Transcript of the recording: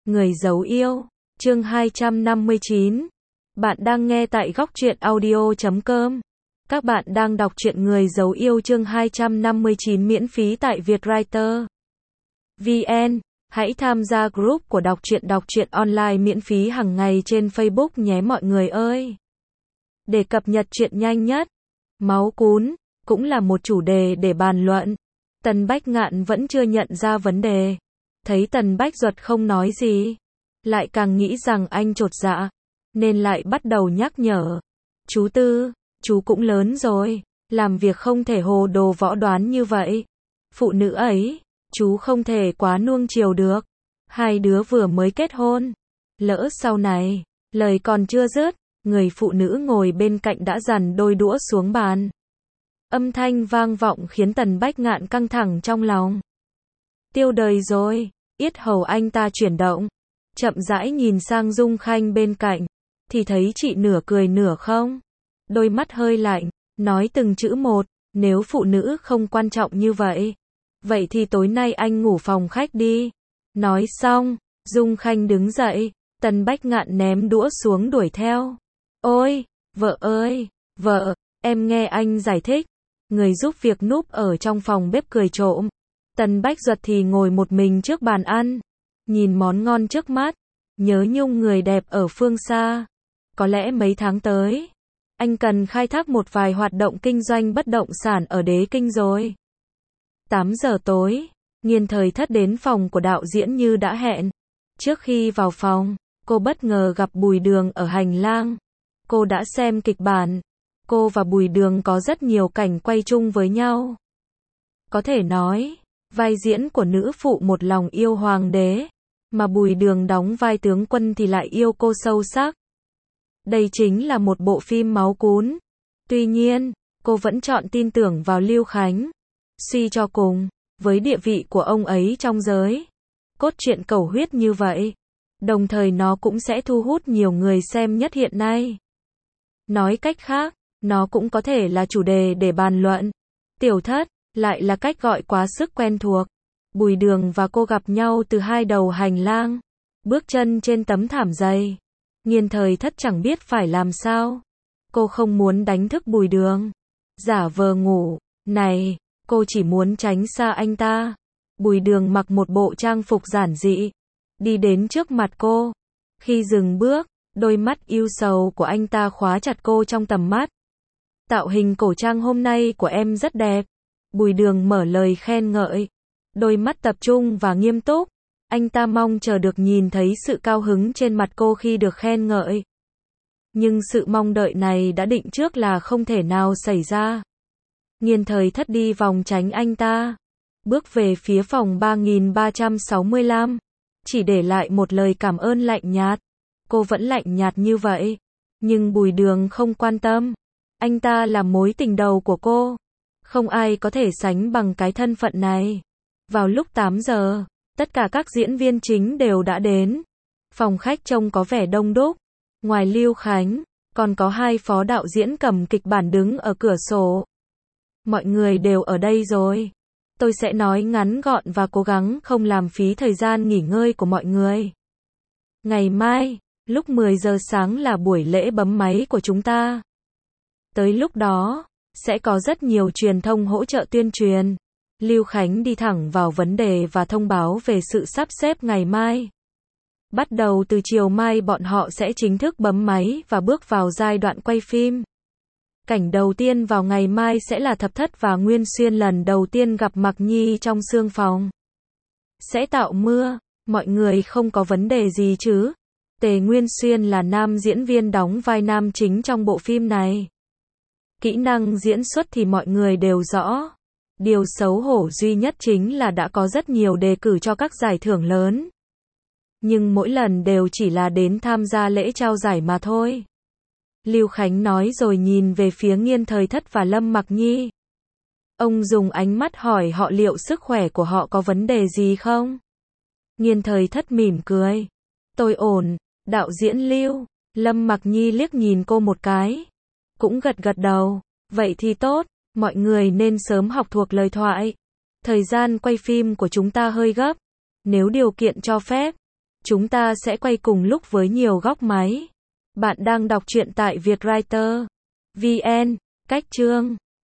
Người giấu yêu, chương 259. Bạn đang nghe tại góc truyện audio.com. Các bạn đang đọc truyện Người giấu yêu chương 259 miễn phí tại Vietwriter VN. Hãy tham gia group của đọc truyện online miễn phí hàng ngày trên Facebook nhé mọi người ơi. Để cập nhật truyện nhanh nhất, máu cún cũng là một chủ đề để bàn luận. Tần Bách Ngạn vẫn chưa nhận ra vấn đề. Thấy Tần Bách Duật không nói gì, lại càng nghĩ rằng anh chột dạ, nên lại bắt đầu nhắc nhở. Chú Tư, chú cũng lớn rồi, làm việc không thể hồ đồ võ đoán như vậy. Phụ nữ ấy, chú không thể quá nuông chiều được. Hai đứa vừa mới kết hôn. Lỡ sau này, lời còn chưa dứt, người phụ nữ ngồi bên cạnh đã dằn đôi đũa xuống bàn. Âm thanh vang vọng khiến Tần Bách Ngạn căng thẳng trong lòng. Tiêu đời rồi, yết hầu anh ta chuyển động. Chậm rãi nhìn sang Dung Khanh bên cạnh, thì thấy chị nửa cười nửa không. Đôi mắt hơi lạnh, nói từng chữ một, nếu phụ nữ không quan trọng như vậy, vậy thì tối nay anh ngủ phòng khách đi. Nói xong, Dung Khanh đứng dậy, Tần Bách Ngạn ném đũa xuống đuổi theo. Ôi, vợ ơi, vợ, em nghe anh giải thích. Người giúp việc núp ở trong phòng bếp cười trộm. Tần Bách Duật thì ngồi một mình trước bàn ăn, nhìn món ngon trước mắt, nhớ nhung người đẹp ở phương xa. Có lẽ mấy tháng tới, anh cần khai thác một vài hoạt động kinh doanh bất động sản ở Đế Kinh rồi. 8 giờ tối, Nghiên Thời Thất đến phòng của đạo diễn như đã hẹn. Trước khi vào phòng, cô bất ngờ gặp Bùi Đường ở hành lang. Cô đã xem kịch bản. Cô và Bùi Đường có rất nhiều cảnh quay chung với nhau. Có thể nói, vai diễn của nữ phụ một lòng yêu hoàng đế, mà Bùi Đường đóng vai tướng quân thì lại yêu cô sâu sắc. Đây chính là một bộ phim máu cún. Tuy nhiên, cô vẫn chọn tin tưởng vào Lưu Khánh. Suy cho cùng, với địa vị của ông ấy trong giới cốt truyện cầu huyết như vậy, đồng thời nó cũng sẽ thu hút nhiều người xem nhất hiện nay. Nói cách khác, nó cũng có thể là chủ đề để bàn luận. Tiểu thất, lại là cách gọi quá sức quen thuộc. Bùi Đường và cô gặp nhau từ hai đầu hành lang, bước chân trên tấm thảm dày. Nghiên Thời Thất chẳng biết phải làm sao. Cô không muốn đánh thức Bùi Đường, giả vờ ngủ. Này, cô chỉ muốn tránh xa anh ta. Bùi Đường mặc một bộ trang phục giản dị, đi đến trước mặt cô. Khi dừng bước, đôi mắt yêu sầu của anh ta khóa chặt cô trong tầm mắt. Tạo hình cổ trang hôm nay của em rất đẹp. Bùi Đường mở lời khen ngợi. Đôi mắt tập trung và nghiêm túc. Anh ta mong chờ được nhìn thấy sự cao hứng trên mặt cô khi được khen ngợi. Nhưng sự mong đợi này đã định trước là không thể nào xảy ra. Nghiên Thời Thất đi vòng tránh anh ta, bước về phía phòng 3365, chỉ để lại một lời cảm ơn lạnh nhạt. Cô vẫn lạnh nhạt như vậy, nhưng Bùi Đường không quan tâm. Anh ta là mối tình đầu của cô. Không ai có thể sánh bằng cái thân phận này. Vào lúc 8 giờ, tất cả các diễn viên chính đều đã đến. Phòng khách trông có vẻ đông đúc. Ngoài Lưu Khánh, còn có hai phó đạo diễn cầm kịch bản đứng ở cửa sổ. Mọi người đều ở đây rồi. Tôi sẽ nói ngắn gọn và cố gắng không làm phí thời gian nghỉ ngơi của mọi người. Ngày mai, lúc 10 giờ sáng là buổi lễ bấm máy của chúng ta. Tới lúc đó, sẽ có rất nhiều truyền thông hỗ trợ tuyên truyền. Lưu Khánh đi thẳng vào vấn đề và thông báo về sự sắp xếp ngày mai. Bắt đầu từ chiều mai bọn họ sẽ chính thức bấm máy và bước vào giai đoạn quay phim. Cảnh đầu tiên vào ngày mai sẽ là Thập Thất và Nguyên Xuyên lần đầu tiên gặp Mặc Nhi trong xương phòng. Sẽ tạo mưa, mọi người không có vấn đề gì chứ? Tề Nguyên Xuyên là nam diễn viên đóng vai nam chính trong bộ phim này. Kỹ năng diễn xuất thì mọi người đều rõ. Điều xấu hổ duy nhất chính là đã có rất nhiều đề cử cho các giải thưởng lớn. Nhưng mỗi lần đều chỉ là đến tham gia lễ trao giải mà thôi. Lưu Khánh nói rồi nhìn về phía Nghiên Thời Thất và Lâm Mặc Nhi. Ông dùng ánh mắt hỏi họ liệu sức khỏe của họ có vấn đề gì không? Nghiên Thời Thất mỉm cười. Tôi ổn, đạo diễn Lưu. Lâm Mặc Nhi liếc nhìn cô một cái, cũng gật gật đầu. Vậy thì tốt, mọi người nên sớm học thuộc lời thoại. Thời gian quay phim của chúng ta hơi gấp. Nếu điều kiện cho phép, Chúng ta sẽ quay cùng lúc với nhiều góc máy. Bạn đang đọc truyện tại Vietwriter. VN. Cách chương